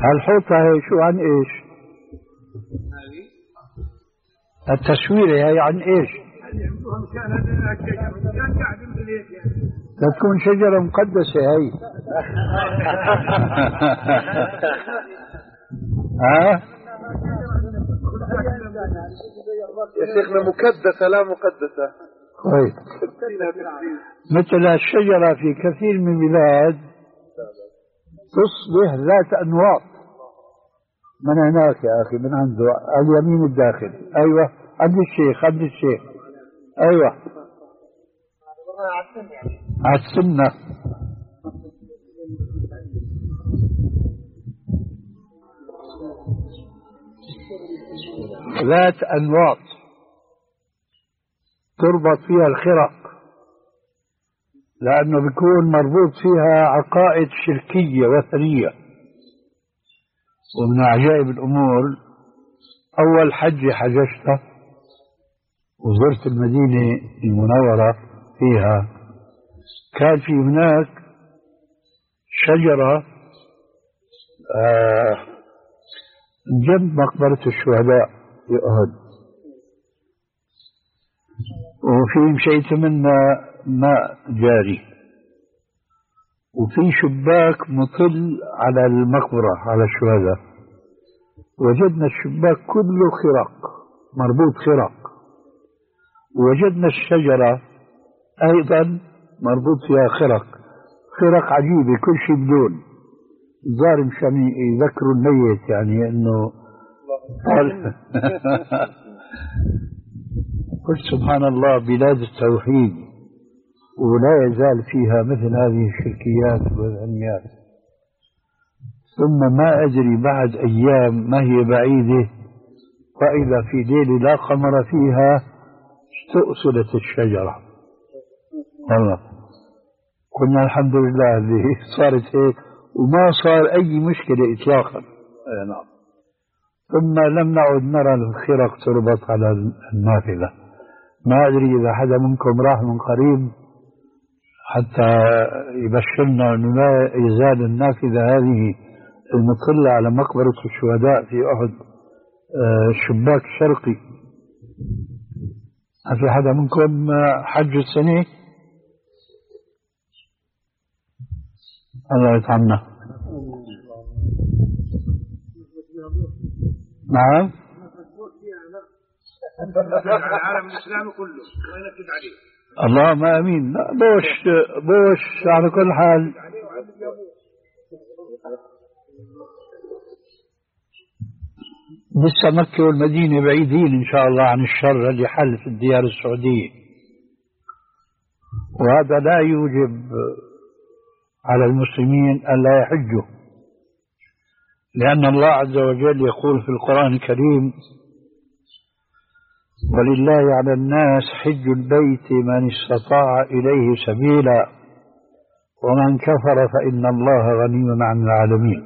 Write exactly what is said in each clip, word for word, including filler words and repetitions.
هالحوطة هي شو عن إيش؟ التصوير هي عن إيش؟ تكون شجرة مقدسة هي. ها؟ يا شيخنا مكدسة لا مقدسة. طيب. مثل الشجرة في كثير من البلاد تصبح ذات أنواط. من هناك يا أخي من عنده اليمين الداخل. أيوة عند الشيخ عند الشيخ. أيوة على السنة. ذات أنواط تربط فيها الخرق، لأنه بيكون مربوط فيها عقائد شركية وثنية. ومن عجائب الأمور أول حج حججته وزرت المدينة المنورة فيها، كان في هناك شجرة آه جنب مقبرة الشهداء في أحد، وفي مشيت منها ماء جاري، وفي شباك مطل على المقبرة على الشهداء. وجدنا الشباك كله خرق مربوط خرق، ووجدنا الشجرة أيضا مربوط فيها خرق خرق عجيبة كل شيء بدون ظالم شمي يذكروا الميت يعني انه قلت سبحان الله بلاد التوحيد ولا يزال فيها مثل هذه الشركيات والغنيات. ثم ما أدري بعد أيام ما هي بعيدة فإذا في ليلة لا قمر فيها استؤصلت الشجرة. والله كنا الحمد لله هذه صارت هيك وما صار أي مشكلة إطلاقا. نعم. ثم لم نعد نرى الخرق تربط على النافذة. ما أدري إذا حدا منكم راح من قريب حتى يبشرنا أنه لا يزال النافذة هذه المطلة على مقبرة الشهداء في أحد الشباك الشرقي. هل في حدا منكم حج السنة؟ الله يطعمنا. نعم العالم الإسلامي كله ما ينكد عليه. اللهم امين. لا بوش بوش على كل حال. لسه مكة والمدينة بعيدين ان شاء الله عن الشر اللي حل في الديار السعودية، وهذا لا يوجب على المسلمين ان لا يحجوا، لان الله عز وجل يقول في القرآن الكريم: ولله على الناس حج البيت من استطاع إليه سبيلا ومن كفر فإن الله غني عن العالمين.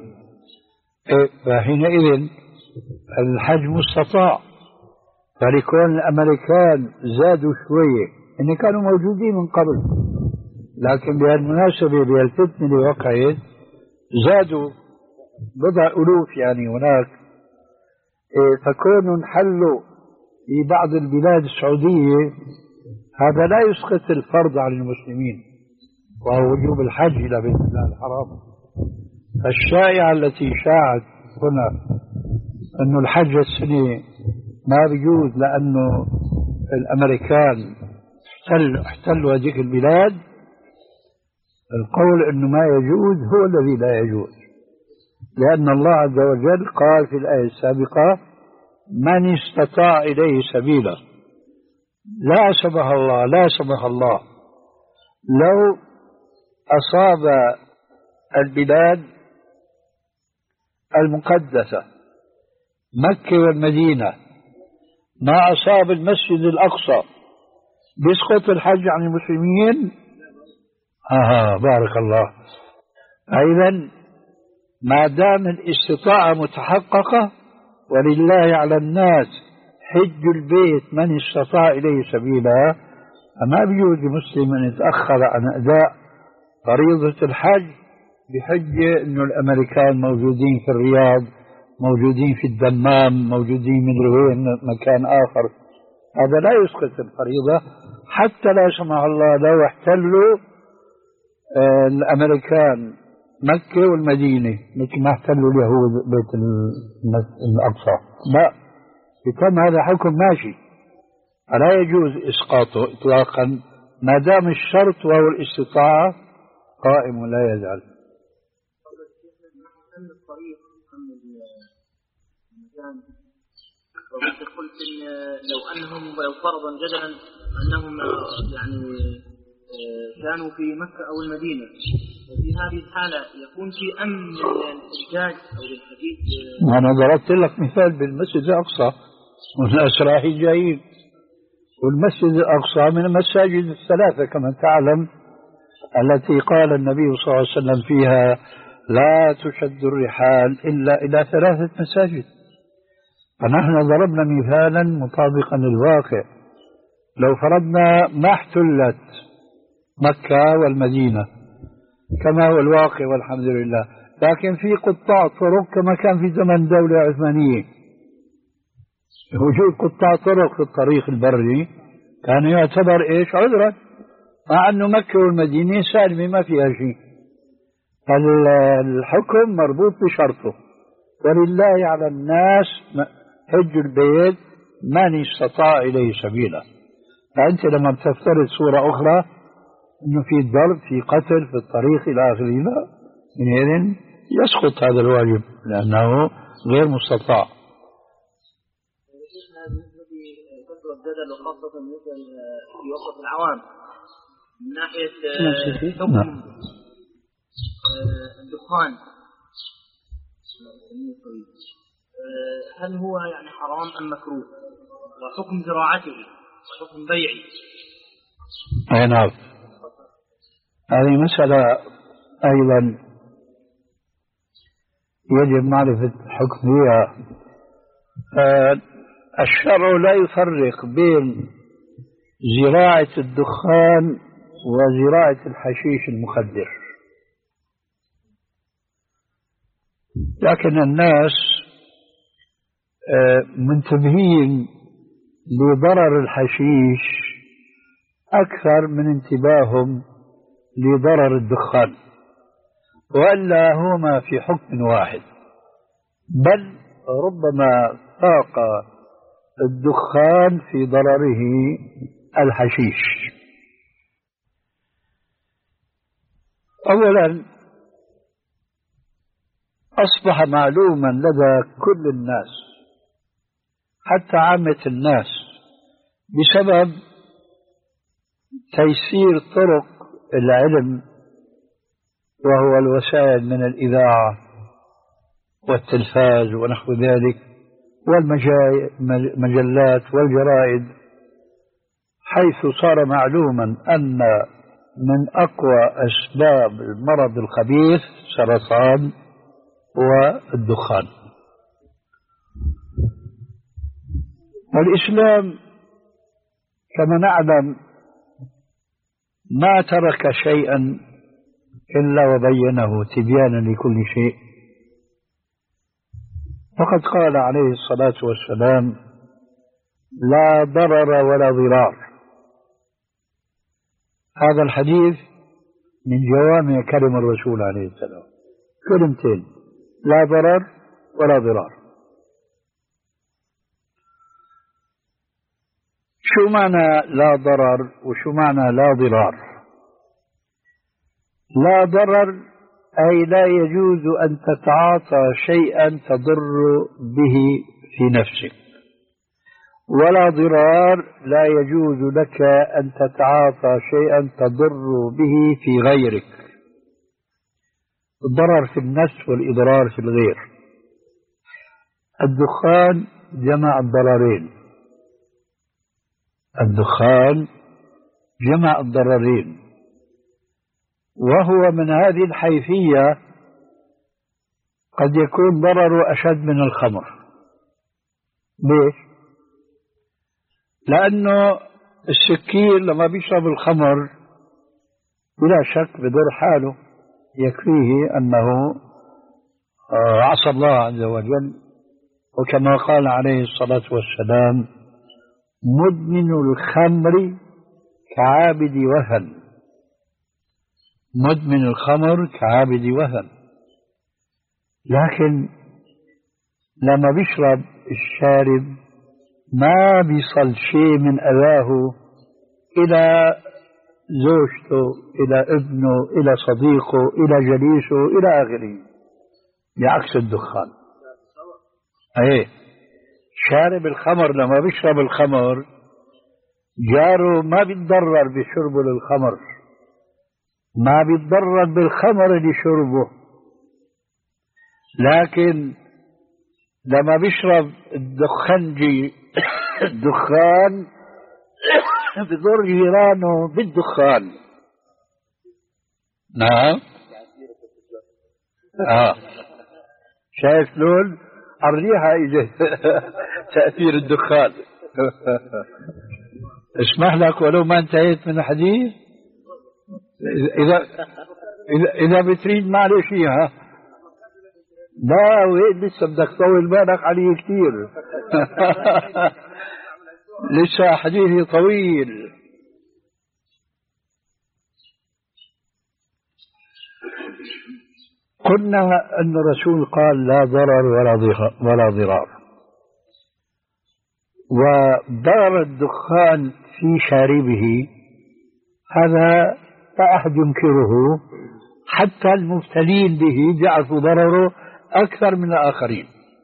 فحينئذ الحج مستطاع. فلكون الأمريكان زادوا شوية، إن كانوا موجودين من قبل، لكن بهالمناسبة بهالفتنة اللي وقعت زادوا بضع ألوف يعني هناك. فكونوا انحلوا في بعض البلاد السعودية هذا لا يسقط الفرض على المسلمين، وهو وجوب الحج إلى بيت الله الحرام. الشائعة التي شاعت هنا أنه الحج السنة ما بيجوز لأنه الأمريكان احتلوا احتلوا هذه البلاد، القول أنه ما يجوز هو الذي لا يجوز، لأن الله عز وجل قال في الآية السابقة: من استطاع إليه سبيلا. لا سمح الله لا سمح الله لو أصاب البلاد المقدسة مكة والمدينة ما أصاب المسجد الأقصى بيسقط الحج عن المسلمين؟ آه بارك الله. أيضا ما دام الاستطاعة متحققة ولله على الناس حج البيت من استطاع إليه سبيلا، فما بيجوز لمسلم أن يتأخر عن أداء فريضة الحج بحجة إنه الأمريكان موجودين في الرياض، موجودين في الدمام، موجودين من وين مكان آخر. هذا لا يسقط الفريضة، حتى لا سمح الله لو احتلوا آه الأمريكان مكة والمدينة مثل ما احتلوا اليهود بيت الأقصى، لا، يتم هذا حكم ماشي، فلا يجوز إسقاطه إطلاقا ما دام الشرط وهو الاستطاعة قائم ولا يزال. قلت إن لو أنهم لو فرضا جدلا أنهم يعني كانوا في مكة أو المدينة، في هذه الحالة يكون في أمن للحجاج أو للحديث. أنا ضربت لك مثال بالمسجد الأقصى والناس رايحين جايين، والمسجد الأقصى من المساجد الثلاثة كما تعلم التي قال النبي صلى الله عليه وسلم فيها لا تشد الرحال إلا إلى ثلاثة مساجد. فنحن ضربنا مثالا مطابقا للواقع. لو فرضنا ما احتلت مكة والمدينة كما هو الواقع والحمد لله، لكن في قطاع طرق كما كان في زمن الدولة العثمانية، وجود قطاع طرق في الطريق البري كان يعتبر ايش عذرا، مع انه مكة والمدينة سالمة ما فيها شيء. الحكم مربوط بشرطه، ولله على الناس حج البيت من استطاع إليه سبيلا. فأنت لما تفترض صورة أخرى أنه في ضرب في قتل في الطريق إلى آخره، لا، من يسقط هذا الواجب لأنه غير مستطاع. وخاصة مثل في وسط العوام من ناحية حكم الدخان، هل هو يعني حرام أم مكروه، وحكم زراعته وحكم بيعه؟ أي نعم، هذه مسألة أيضا يجب معرفة حكمها. الشرع لا يفرق بين زراعة الدخان وزراعة الحشيش المخدر، لكن الناس منتبهين لضرر الحشيش أكثر من انتباههم لضرر الدخان، وإلا هما في حكم واحد، بل ربما فاق الدخان في ضرره الحشيش. أولا أصبح معلوما لدى كل الناس حتى عامة الناس بسبب تيسير طرق العلم وهو الوسائل من الإذاعة والتلفاز ونحو ذلك والمجلات والجرائد، حيث صار معلوما أن من أقوى أسباب المرض الخبيث سرطان والدخان. والإسلام كما نعلم ما ترك شيئا إلا وبينه تبيانا لكل شيء، وقد قال عليه الصلاة والسلام لا ضرر ولا ضرار. هذا الحديث من جوامع كلم الرسول عليه السلام، كلمتين، لا ضرر ولا ضرار. شو معنى لا ضرر وشو معنى لا ضرار؟ لا ضرر أي لا يجوز أن تتعاطى شيئا تضر به في نفسك، ولا ضرار لا يجوز لك أن تتعاطى شيئا تضر به في غيرك. الضرر في النفس والإضرار في الغير. الدخان جمع الضررين، الدخان جمع الضررين، وهو من هذه الحيثية قد يكون ضرره أشد من الخمر. ليش؟ لأنه السكين لما بيشرب الخمر بلا شك بضر حاله، يكفيه أنه عصى الله عز وجل، وكما قال عليه الصلاة والسلام: مدمن الخمر كعابد وثن. مدمن الخمر كعابد وثن. لكن لما بيشرب الشارب ما بيصل شيء من أذاه إلى زوجته، إلى ابنه، إلى صديقه، إلى جليسه، إلى آخره، بعكس الدخان. أيه، شارب الخمر لما بيشرب الخمر جاره ما بيتضرر بشربه للخمر، ما بيتضرر بالخمر اللي شربه، لكن لما بيشرب الدخنجي الدخان بضر جيرانه بالدخان. نعم. اه شايف لون الريحة إذا تأثير الدخان. اسمح لك ولو ما انتهيت من الحديث، إذا إذا إذا بتريد معلش ها. لا وين لسه بدك تطول بالك عليه كثير. لسه حديثي طويل. قلنا أن الرسول قال: لا ضرر ولا ضرار. وضرر الدخان في شاربه هذا لا أحد ينكره، حتى المبتلين به يعرفوا ضرره أكثر من الآخرين.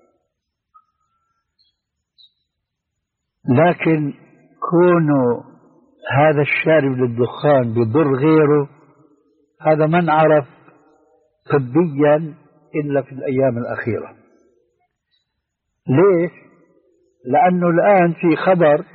لكن كون هذا الشارب للدخان بضر غيره هذا من عرف طبيا إلا في الأيام الأخيرة. ليش؟ لأنه الآن في خبر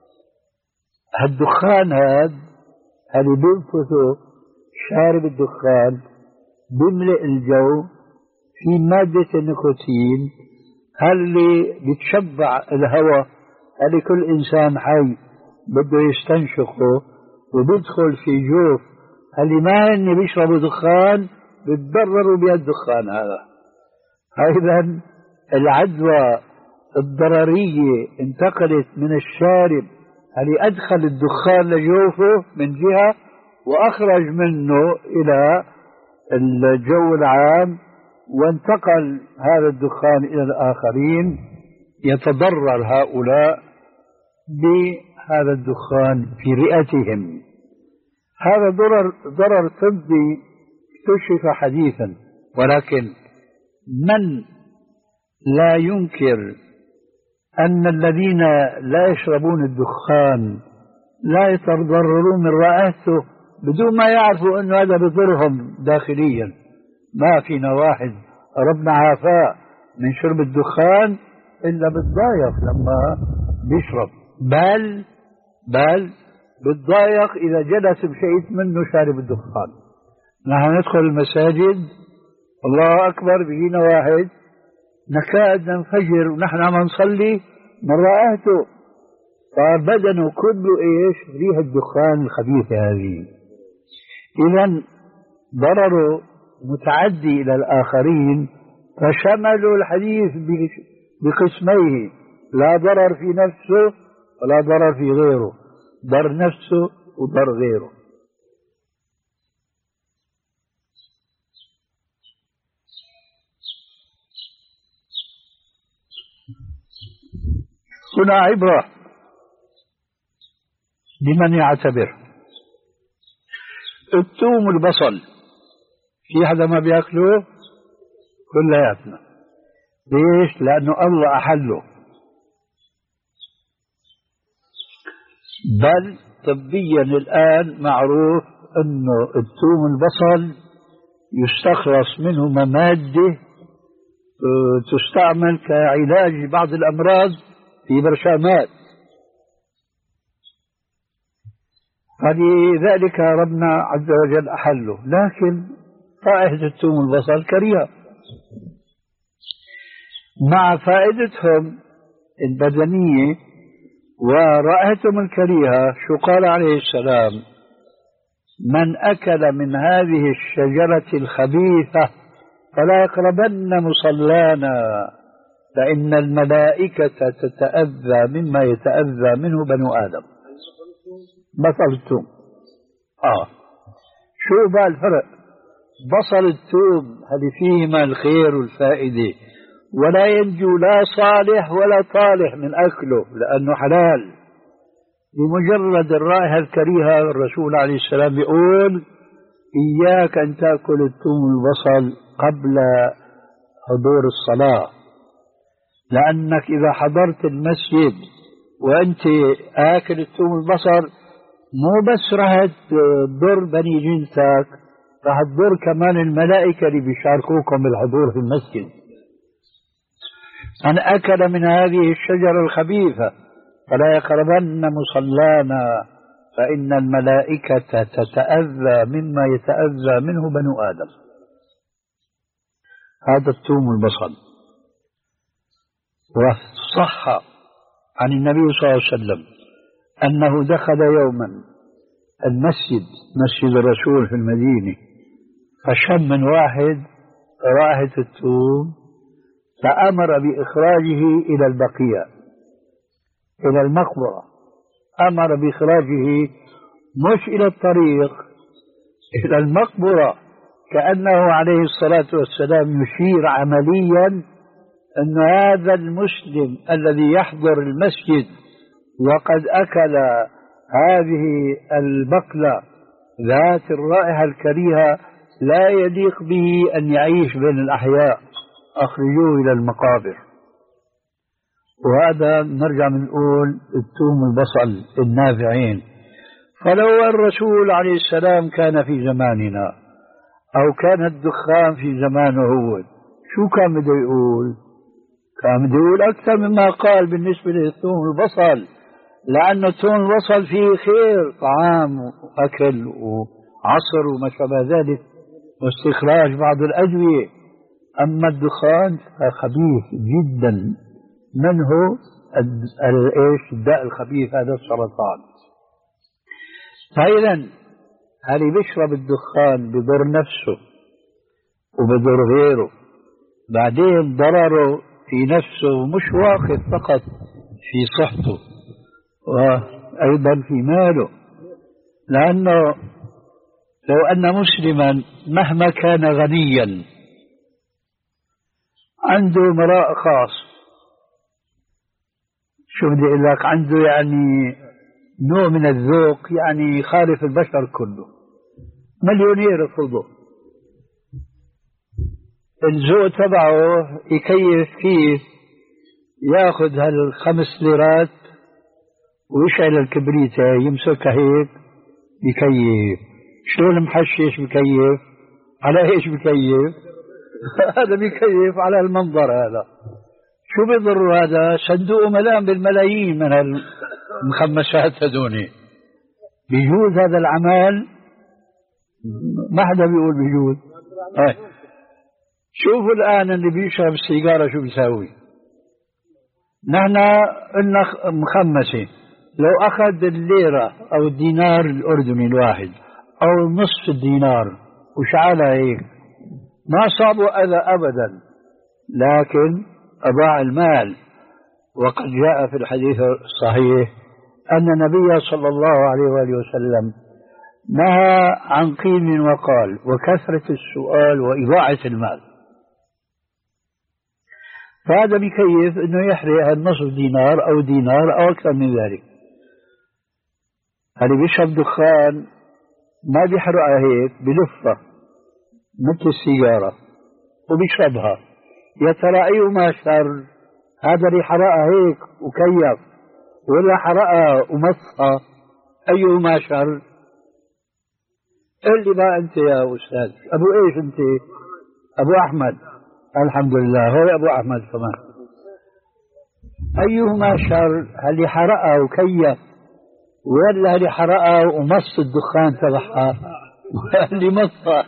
الدخان هذا اللي بينفثه شارب الدخان بيملئ الجو في مادة النيكوتين اللي بتشبع الهواء اللي كل إنسان حي بده يستنشقه، وبيدخل في جوف اللي ما هن بيشربوا دخان بيتضرروا بهالدخان هذا. أيضا العدوى الضررية انتقلت من الشارب اللي أدخل الدخان لجوفه من جهة وأخرج منه إلى الجو العام، وانتقل هذا الدخان إلى الآخرين، يتضرر هؤلاء بهذا الدخان في رئتهم. هذا ضرر ضرر طبي اكتشف حديثا، ولكن من لا ينكر أن الذين لا يشربون الدخان لا يتضررون من رائحته بدون ما يعرفوا أن هذا بضرهم داخليا. ما فينا واحد ربنا عافاه من شرب الدخان إلا بتضايق لما بيشرب، بل بل بتضايق إذا جلس بشيء منه شارب الدخان. نحن ندخل المساجد الله أكبر بيجينا واحد نكاد ننفجر ونحن عم نصلي من رائحته، صار بدنه كله ايش؟ ريح الدخان الخبيثة هذه. إذا ضرره متعدي إلى الآخرين، فشملوا الحديث بقسميه: لا ضرر في نفسه ولا ضرر في غيره، ضر نفسه وضر غيره. هنا عبرة لمن يعتبر. الثوم والبصل في حدا ما بياكله؟ كلياتنا. ليش؟ لأنه الله أحله. بل طبيا الآن معروف أنه الثوم والبصل يستخلص منهما مادة تستعمل كعلاج بعض الأمراض في برشامات، فلذلك ربنا عز وجل أحله. لكن رائحة الثوم والبصل كريهة مع فائدتهم البدنية ورائحتهم الكريهة. شو قال عليه السلام؟ من أكل من هذه الشجرة الخبيثة فلا يقربن مصلانا فإن الملائكة تتأذى مما يتأذى منه بنو آدم. بصل الثوم. آه شو بقى الفرق؟ بصل الثوم هذه فيهما الخير والفائدة، ولا ينجو لا صالح ولا طالح من أكله لأنه حلال. بمجرد الرائحة الكريهة الرسول عليه السلام يقول إياك أن تأكل الثوم والبصل قبل حضور الصلاة، لأنك إذا حضرت المسجد وأنت آكل الثوم والبصل مو بس راح تضر بني جنسك، راح تضر كمان الملائكة اللي بيشاركوكم بالحضور في المسجد. من أكل من هذه الشجرة الخبيثة فلا يقربن مصلانا فإن الملائكة تتأذى مما يتأذى منه بنو آدم. هذا الثوم والبصل. وصح عن النبي صلى الله عليه وسلم أنه دخل يوما المسجد، مسجد الرسول في المدينة، فشم من واحد رائحة الثوم فأمر بإخراجه إلى البقيع، إلى المقبرة. أمر بإخراجه مش إلى الطريق، إلى المقبرة، كأنه عليه الصلاة والسلام يشير عمليا أن هذا المسلم الذي يحضر المسجد وقد أكل هذه البقلة ذات الرائحة الكريهة لا يليق به أن يعيش بين الأحياء، أخرجوه إلى المقابر. وهذا نرجع نقول الثوم والبصل النافعين. فلو الرسول عليه السلام كان في زماننا أو كان الدخان في زمانه هو، شو كان بده يقول؟ كان بده يقول أكثر مما قال بالنسبة للثوم والبصل، لأن الثوم والبصل فيه خير، طعام وأكل وعصر وما شابه ذلك واستخراج بعض الأدوية. أما الدخان خبيث جدا، منه ايش الداء الخبيث هذا السرطان. فإذا اللي بيشرب الدخان بضر نفسه وبضر غيره، بعدين ضرره في نفسه مش واقف فقط في صحته وأيضا في ماله، لأنه لو أن مسلما مهما كان غنيا عنده مراء خاص، شو بدي أقول لك، عنده يعني نوع من الذوق يعني يخالف البشر كله، مليونير افرضه، الذوق تبعه يكيف كيف ياخذ هالخمس ليرات ويشعل الكبريتة يمسكها هيك يكيف. شلون محشش بكيف؟ على ايش بكيف؟ هذا بكيف على المنظر. هذا شو بيضر؟ هذا صندوق ملام بالملايين من المخمسات هذوني. بيجوز هذا العمل؟ ما حدا بيقول بيجوز. طيب شوفوا الآن اللي بيشرب السيجارة شو بيساوي. نحن قلنا مخمسة، لو أخذ الليرة أو الدينار الأردني الواحد أو نصف الدينار وشعلها هيك ما صابوا أذى أبدا، لكن أضاع المال. وقد جاء في الحديث الصحيح أن النبي صلى الله عليه وآله وسلم نهى عن قيل وقال وكثرة السؤال وإضاعة المال. فهذا بكيف أنه يحرق النصف دينار أو دينار أو أكثر من ذلك. اللي بيشرب دخان ما بيحرقها هيك، بلفها مثل السيجارة وبيشربها، يا ترى أيهما شر؟ هذا اللي حرقها هيك وكيف، ولا حرقها ومصها؟ أيهما شر؟ قل لي بقى أنت يا أستاذ أبو إيش أنت؟ أبو أحمد. الحمد لله هو أبو أحمد كمان. أيهما شر؟ اللي حرقها وكيف، ولا اللي حرقها ومص الدخان تبعها اللي مصها؟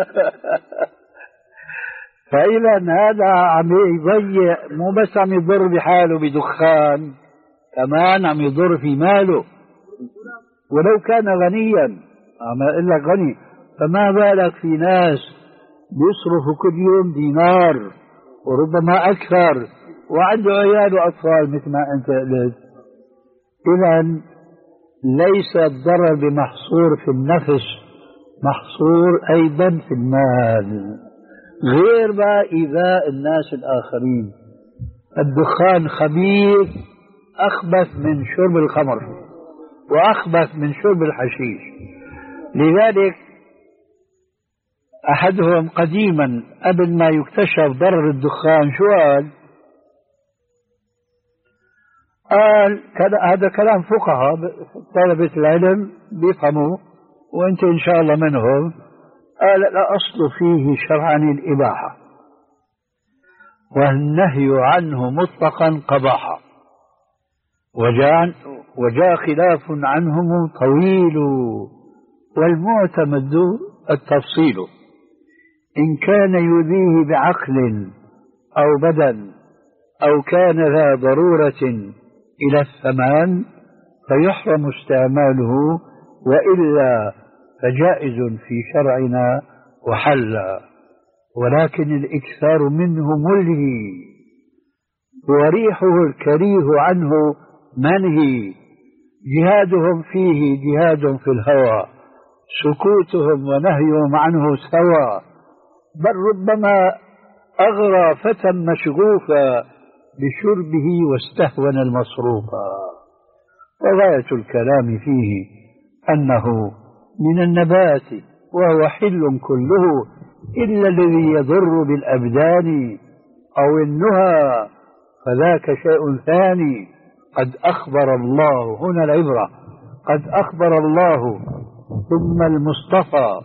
فإذا هذا عم يضيع، مو بس عم يضر بحاله بدخان، كمان عم يضر في ماله. ولو كان غنيا عم أقول لك غني، فما بالك في ناس بيصرفوا كل يوم دينار وربما أكثر وعنده عيال وأطفال مثل ما أنت قلت. إذا ليس الضرر بمحصور في النفس، محصور أيضا في المال، غير ما إيذاء الناس الآخرين. الدخان خبيث، أخبث من شرب الخمر وأخبث من شرب الحشيش. لذلك أحدهم قديما قبل ما يكتشف ضرر الدخان شو قال؟ قال هذا كلام فقهاء طلبة العلم بيفهموا وانت ان شاء الله منهم. قال الأصل فيه شرعا الإباحة والنهي عنه مطلقا قباحة، وجاء وجاء خلاف عنهم طويل، والمعتمد التفصيل إن كان يؤذيه بعقل أو بدن أو كان ذا ضرورة إلى الثمان فيحرم استعماله، وإلا فجائز في شرعنا وحل. ولكن الإكثار منه ملهي، وريحه الكريه عنه منهي، جهادهم فيه جهاد في الهوى، سكوتهم ونهيهم عنه سوى، بل ربما أغرى فتى مشغوفا بشربه واستهون المصروفا. وغاية الكلام فيه أنه من النبات وهو حل كله إلا الذي يضر بالأبدان أو النهى، فذاك شيء ثاني. قد أخبر الله، هنا العبرة، قد أخبر الله ثم المصطفى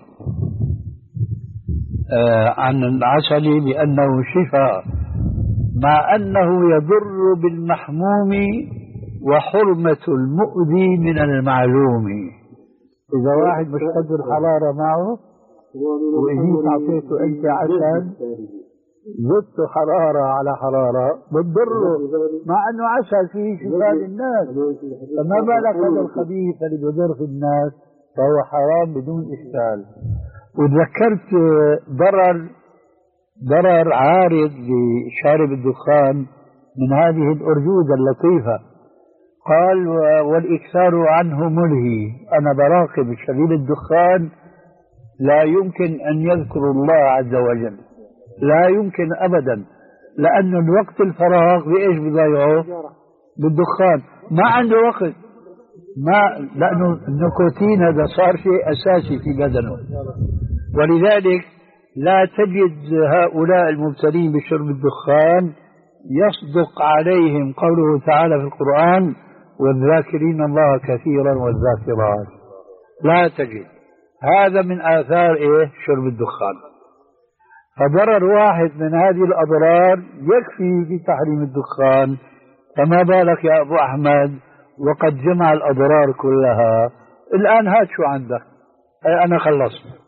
آه عن العسل بأنه شفاء، مع أنه يضر بالمحموم وحرمة المؤذي من المعلوم. إذا واحد مش قدر حرارة معه وإجيت أعطيته أنت عسل زدت حرارة على حرارة بتضره، مع أنه عسل فيه شفاء للناس، فما بالك هذا الخبيث اللي بيضر في الناس فهو حرام بدون إشكال. وتذكرت ضرر ضرر عارض لشارب الدخان من هذه الأرجوزة اللطيفة. قال والإكثار عنه ملهي. أنا براقب شريب الدخان لا يمكن أن يذكر الله عز وجل، لا يمكن أبدا، لأنه الوقت الفراغ بإيش بضيعه؟ بالدخان. ما عنده وقت، ما لأنه النيكوتين هذا صار شيء أساسي في بدنه. ولذلك لا تجد هؤلاء المبتلين بشرب الدخان يصدق عليهم قوله تعالى في القرآن والذاكرين الله كثيرا والذاكرات، لا تجد. هذا من آثار إيه؟ شرب الدخان. فضرر واحد من هذه الأضرار يكفي في تحريم الدخان، فما بالك يا أبو أحمد وقد جمع الأضرار كلها. الآن هات شو عندك، أنا خلصت.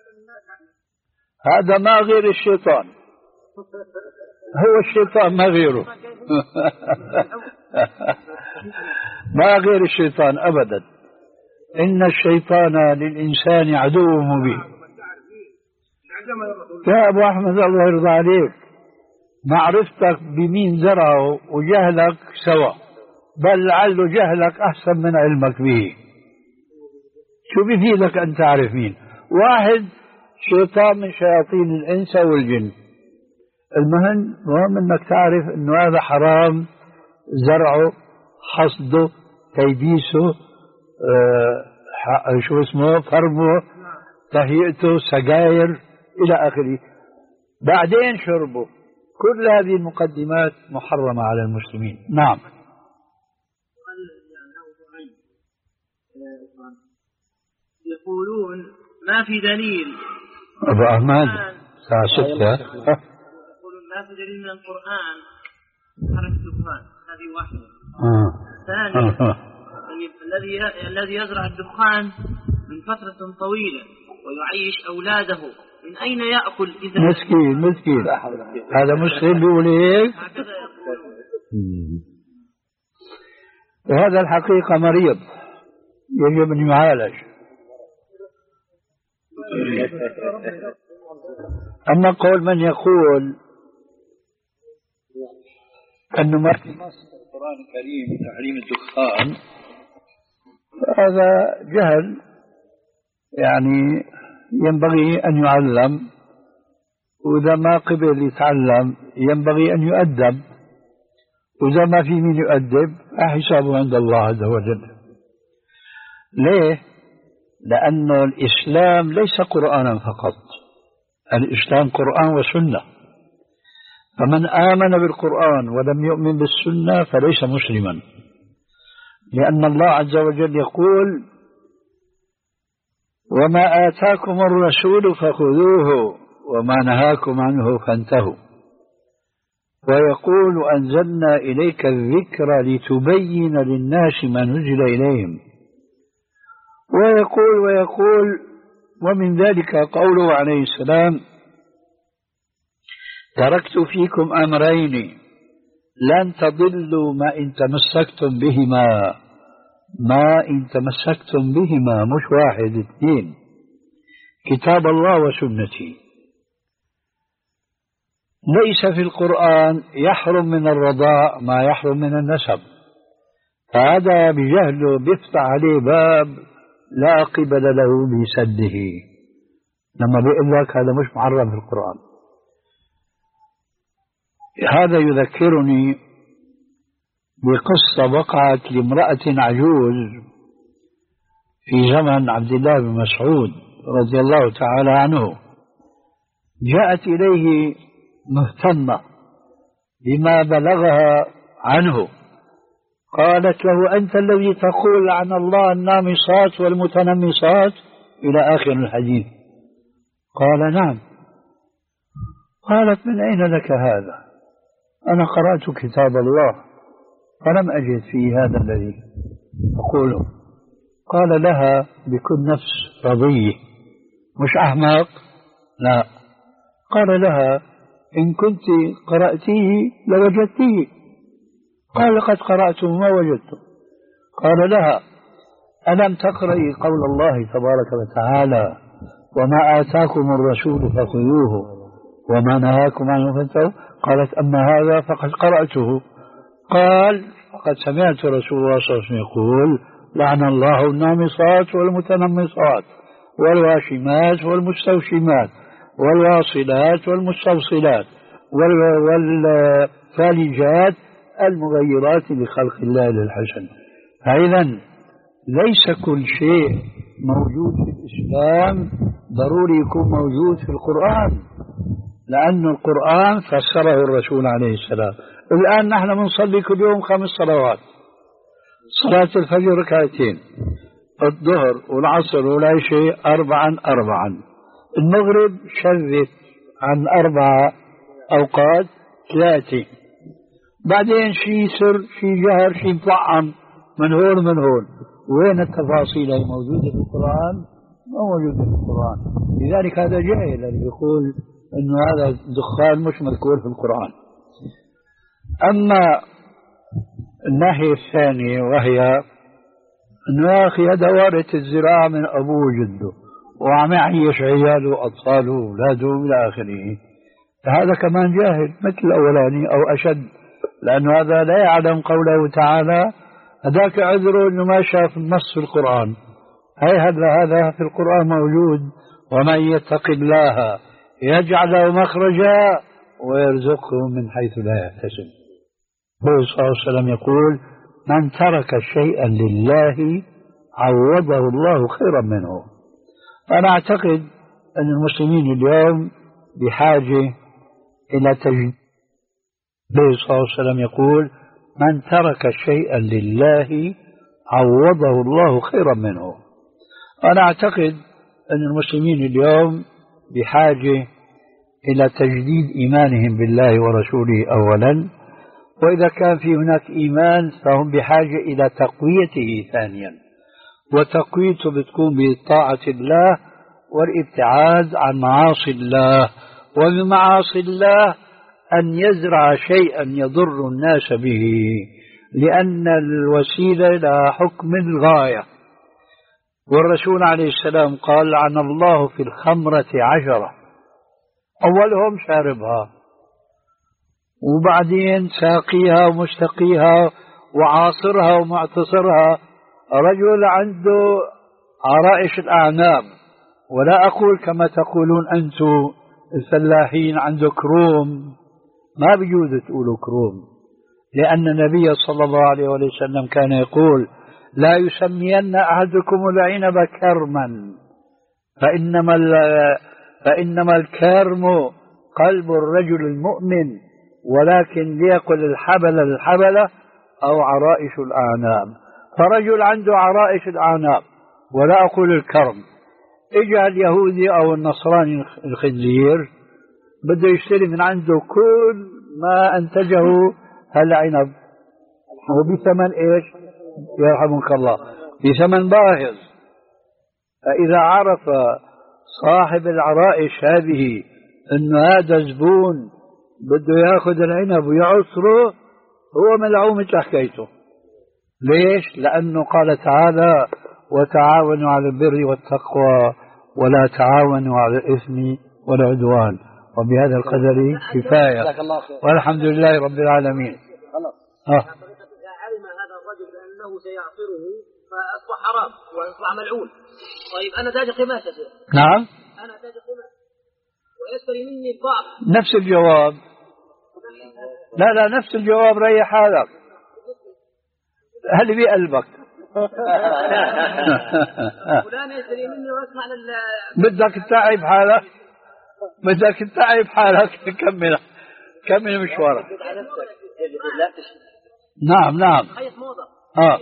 هذا ما غير الشيطان، هو الشيطان ما غيره. ما غير الشيطان أبدا. إن الشيطان للإنسان عدو مبين. يا أبو أحمد الله يرضى عليك، معرفتك بمين زرعه وجهلك سوا، بل لعل جهلك أحسن من علمك به. شو بيفيدك أن تعرف مين؟ واحد شيطان من شياطين الإنس والجن. المهم مهم أنك تعرف أنه هذا حرام، زرعه، حصده، تيبيسه، آه شو اسمه، فرمه، تهيئته، سجاير إلى آخره، بعدين شربه. كل هذه المقدمات محرمة على المسلمين. نعم. يقولون ما في دليل. أبو أحمد الساعة ستة. يقولون ما في دليل من القرآن حرم الدخان، هذه واحدة. ثانيا الذي الذي يزرع الدخان من فترة طويلة ويعيش أولاده من أين يأكل إذا مسكين مسكين هذا مسلم بيقول هيك. وهذا الحقيقة مريض يجب أن يعالج. أما قول من يقول أنه ما في نص في القرآن الكريم تحريم الدخان فهذا جهل، يعني ينبغي أن يعلم، وإذا ما قبل يتعلم ينبغي أن يؤدب، وإذا ما في من يؤدب حسابه عند الله عز وجل. ليه؟ لأن الإسلام ليس قرآنا فقط، الإسلام قرآن وسنة، فمن آمن بالقرآن ولم يؤمن بالسنة فليس مسلما، لأن الله عز وجل يقول وما آتاكم الرسول فخذوه وما نهاكم عنه فانتهوا، ويقول أنزلنا إليك الذكر لتبين للناس ما نزل إليهم، ويقول ويقول ومن ذلك قوله عليه السلام تركت فيكم أمرين لن تضلوا ما إن تمسكتم بهما، ما إن تمسكتم بهما مش واحد اثنين، كتاب الله وسنتي. ليس في القرآن يحرم من الرضاع ما يحرم من النسب، فهذا بجهله بيفتح عليه باب لا قبل له بسده لما بيقول لك هذا مش محرم في القرآن. هذا يذكرني بقصة وقعت لامرأة عجوز في زمن عبد الله بن مسعود رضي الله تعالى عنه، جاءت إليه مهتمة بما بلغها عنه، قالت له أنت الذي تقول عن الله النامصات والمتنمصات إلى آخر الحديث. قال نعم. قالت من أين لك هذا؟ أنا قرأت كتاب الله فلم أجد فيه هذا الذي أقوله. قال لها بكل نفس رضيه، مش أحمق، لا. قال لها إن كنت قرأتيه لوجدتيه. قال قد قرأته ما وجدته. قال لها ألم تقرأي قول الله تبارك وتعالى وما آتاكم الرسول فخذوه وما نهاكم عنه فانتهوا؟ قالت أما هذا فقد قرأته. قال فقد سمعت رسول الله صلى الله عليه وسلم يقول لعن الله النامصات والمتنمصات والواشمات والمستوشمات والواصلات والمستوصلات والفالجات المغيرات لخلق الله للحسن. فإذا ليس كل شيء موجود في الإسلام ضروري يكون موجود في القرآن، لأن القرآن فسره الرسول عليه السلام. الآن نحن بنصلي كل يوم خمس صلوات، صلاة الفجر ركعتين، الظهر والعصر والعشاء أربعا أربعا، المغرب شذت عن أربع أوقات ثلاثة، بعدين شي سر شي جهر شي مطعم من هون من هون. وين التفاصيل الموجودة في القرآن؟ ما موجودة في القرآن. لذلك هذا جاهل اللي يقول أنه هذا الدخان مش مذكور في القرآن. أما الناحية الثانية وهي أنه يا أخي هذا وارث الزراعة من أبوه وجده وعم يعيش عياله وأطفاله وأولاده إلى آخره، فهذا كمان جاهل مثل الأولاني أو أشد، لأنه هذا لا يعلم قوله تعالى هذاك عذره أنه ما شاف النص في القرآن. هي هذا هذا في القرآن موجود، ومن يتق الله يجعل له مخرجا ويرزقه من حيث لا يحتسب. النبي صلى الله عليه وسلم يقول من ترك شيئا لله عوضه الله خيرا منه. أنا أعتقد أن المسلمين اليوم بحاجة إلى تجديد. النبي صلى الله عليه وسلم يقول من ترك شيئا لله عوضه الله خيرا منه. أنا أعتقد أن المسلمين اليوم بحاجة إلى تجديد إيمانهم بالله ورسوله أولا، وإذا كان في هناك إيمان فهم بحاجة إلى تقويته ثانيا، وتقويته بتكون بطاعة الله والابتعاد عن معاصي الله، ومن معاصي الله أن يزرع شيئا يضر الناس به، لأن الوسيلة لها حكم الغاية. والرسول عليه السلام قال لعن الله في الخمرة عشرة، أولهم شاربها، وبعدين ساقيها ومستقيها وعاصرها ومعتصرها. رجل عنده عرائش الأعناب، ولا أقول كما تقولون أنتم الفلاحين عنده كروم، ما بيجوز تقولوا كروم، لأن النبي صلى الله عليه وسلم كان يقول لا يسمين أحدكم العنب كرما، فإنما, فإنما الكرم قلب الرجل المؤمن، ولكن ليقل الحبل الحبلة أو عرائش الأعناب. فرجل عنده عرائش الأعناب، ولا أقول الكرم، إجا اليهودي أو النصراني الخنزير بده يشتري من عنده كل ما أنتجه هالعنب، وبثمن إيش؟ يرحمك الله، بثمن باهظ. فإذا عرف صاحب العرائش هذه أن هذا زبون بده يأخذ العنب ويعصره، هو ملعوم مثل حكايته. ليش؟ لأنه قال تعالى وتعاونوا على البر والتقوى ولا تعاونوا على الإثم والعدوان. وبهذا القدر كفاية، والحمد لله رب العالمين. خلاص. علم هذا الرجل بأنه سيعصره فأصبح حرام وأصبح ملعون. طيب أنا تاج قماش يا شيخ. نعم. أنا تاج قماش ويشتري مني الضعف. نفس الجواب. لا لا نفس الجواب، ريح حالك. هل بقلبك؟ فلان يشتري مني واسمع لل. بدك تتعب حالك، بدك تتعب حالك. كمل كمل مشوارك. نعم نعم. اه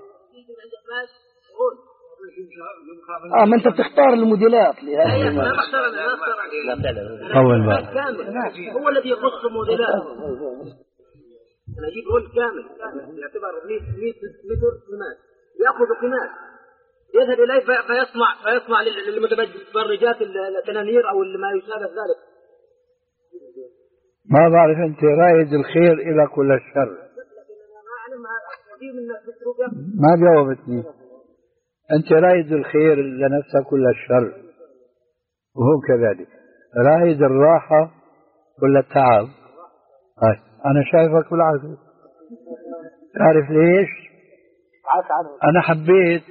اه ما انت بتختار الموديلات لهذه. ما بختار انا، اول باب هو الذي يقص الموديلات. انا اجيب رول كامل يعتبر مئة متر قماش، ياخذ قماش يذهب اليه فيصنع فيصنع للمتبرجات التنانير او ما يشابه ذلك. ما بعرف انت رايد الخير الى كل الشر. ما جاوبتني. انت رايد الخير لنفسك كل الشر، وهو كذلك رايد الراحه كل التعب. هاي انا شايفك بالعكس. تعرف ليش؟ انا حبيت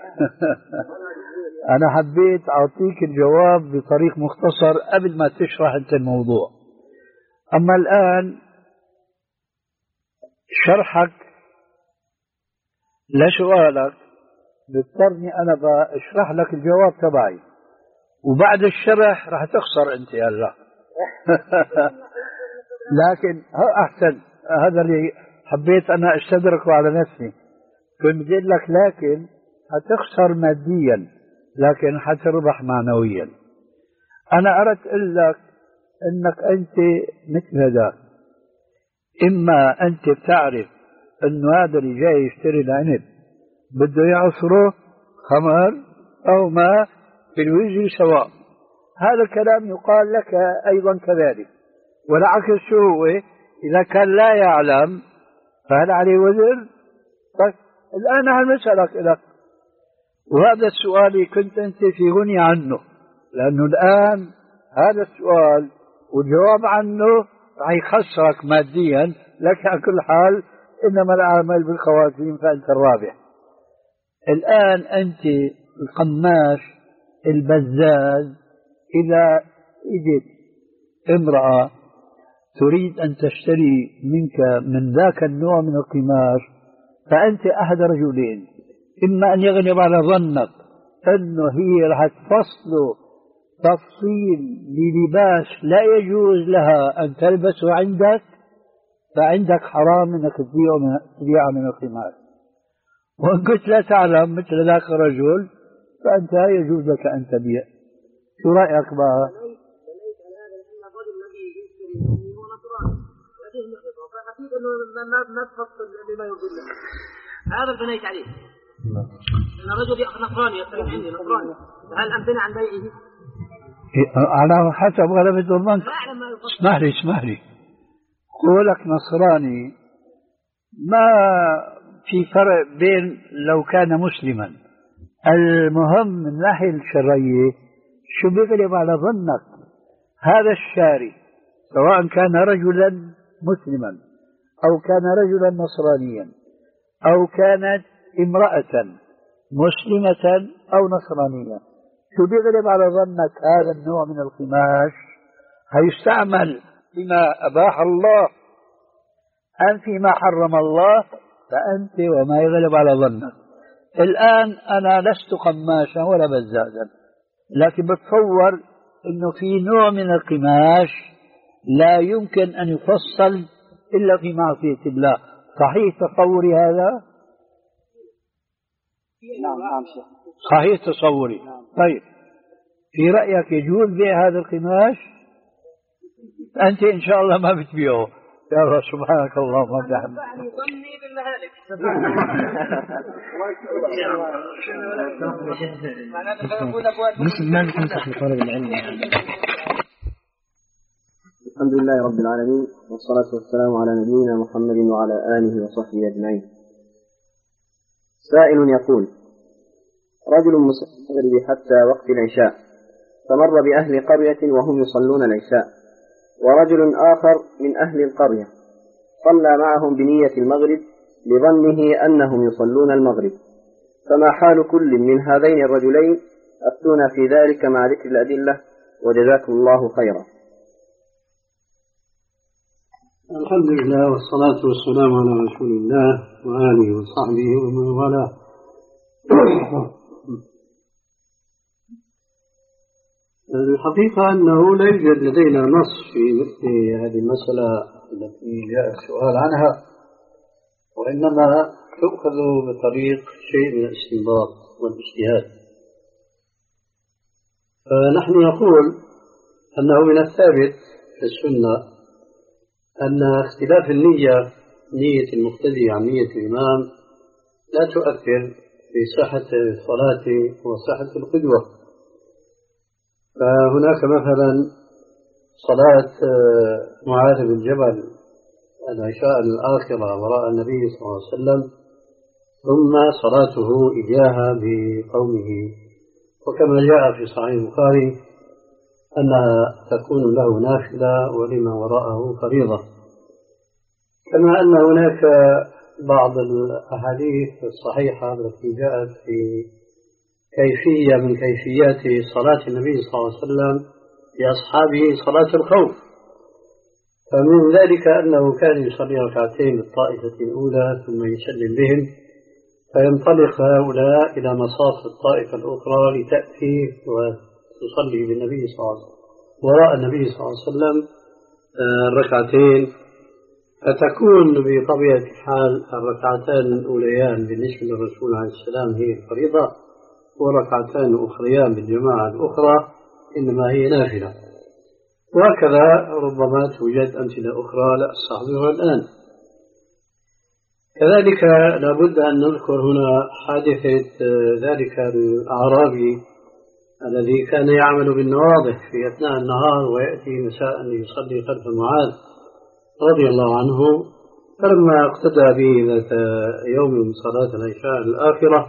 انا حبيت اعطيك الجواب بطريق مختصر قبل ما تشرح انت الموضوع. اما الان شرحك لسؤالك بضطرني انا بشرح لك الجواب تبعي، وبعد الشرح راح تخسر انت هلا. لكن احسن، هذا اللي حبيت انا استدركه على نفسي. كنت بدي لك لكن حتخسر ماديا لكن حتربح معنويا. انا اردت اقول لك انك انت مثل هذا، اما انت بتعرف انه هذا اللي جاي يشتري العنب بده يعصره خمر او ما في الوجه سواء. هذا الكلام يقال لك ايضا كذلك، والعكس شو هو؟ اذا كان لا يعلم فهل عليه وزر؟ طيب الان هل مسألك لك، وهذا السؤال كنت انت في غني عنه، لانه الان هذا السؤال والجواب عنه راح يخسرك ماديا، لكن على كل حال انما الاعمال بالخواتيم فانت الرابح. الان انت القماش البزاز، اذا اجت امرأة تريد ان تشتري منك من ذاك النوع من القماش، فانت احد رجلين: اما ان يغلب على ظنك انه هي راح تفصله تفصيل للباس لا يجوز لها ان تلبسه عندك، فعندك حرام انك تبيع من القماش. وان كنت لا تعلم مثل ذاك الرجل فانت يجوز لك ان تبيع. شو رايك بقى؟ هذا البنيت عليه. أن الرجل نصراني يقترب عندي نصراني، هل أمتنع عن بيعه؟ على حسب غلبة الظن. اسمح لي اسمح لي قولك نصراني ما في فرق بين لو كان مسلما المهم من الناحية الشرعية شو بيغلب على ظنك؟ هذا الشاري سواء كان رجلا مسلما أو كان رجلا نصرانيا أو كانت امرأة مسلمة أو نصرانية، شو بيغلب على ظنك هذا النوع من القماش هيستعمل فيما أباح الله أم فيما حرم الله؟ فأنت وما يغلب على ظنك. الآن أنا لست قماشا ولا بزازا، لكن بتصور أنه في نوع من القماش لا يمكن أن يفصل إلا في معصية الله. صحيح تصوري هذا؟ نعم نعم شيخ. صحيح تصوري. طيب في رأيك يجوز بيع هذا القماش؟ أنت إن شاء الله ما بتبيعه. يا رب سبحانك اللهم وبحمدك. ظني بالمهالك. مثل ما تنصح بطالب العلم. الحمد لله رب العالمين، والصلاة والسلام على نبينا محمد وعلى آله وصحبه أجمعين. سائل يقول: رجل مسافر حتى وقت العشاء، فمر بأهل قرية وهم يصلون العشاء، ورجل آخر من أهل القرية صلى معهم بنية المغرب لظنه أنهم يصلون المغرب، فما حال كل من هذين الرجلين؟ أفتونا في ذلك مع ذكر الأدلة، وجزاكم الله خيرا. الحمد لله والصلاة والسلام على رسول الله وآله وصحبه ومن والاه. الحقيقة أنه لا يوجد لدينا نص في مثل هذه المسألة التي جاء السؤال عنها، وإنما تؤخذ بطريق شيء من الاستنباط والاجتهاد. فنحن نقول أنه من الثابت في السنة أن اختلاف النية، نية المقتدي عن نية الإمام، لا تؤثر في صحة الصلاة وصحة القدوة. فهناك مثلا صلاة معاذ بن جبل العشاء الآخرة وراء النبي صلى الله عليه وسلم، ثم صلاته إياها بقومه، وكما جاء في صحيح البخاري أنها تكون له نافلة ولما وراءه فريضة. كما أن هناك بعض الأحاديث الصحيحة التي جاءت في كيفية من كيفيات صلاة النبي صلى الله عليه وسلم لأصحابه صلاة الخوف، فمن ذلك أنه كان يصلي ركعتين للطائفة الأولى ثم يسلم بهم، فينطلق هؤلاء إلى مصاف الطائفة الأخرى لتأتي وتصلي بالنبي صلى الله عليه وسلم وراء النبي صلى الله عليه وسلم الركعتين، فتكون بطبيعة الحال الركعتان الأوليان بالنسبة للرسول عليه السلام هي الفريضة، وركعتان أخريان بالجماعة الأخرى إنما هي نافلة. وهكذا ربما توجد أمثلة أخرى لا أستحضرها الآن. كذلك لابد أن نذكر هنا حادثة ذلك الأعرابي الذي كان يعمل بالنواضح في أثناء النهار ويأتي مساء يصلي خلف معاذ رضي الله عنه، فلما اقتدى به ذات يوم صلاة العشاء الآخرة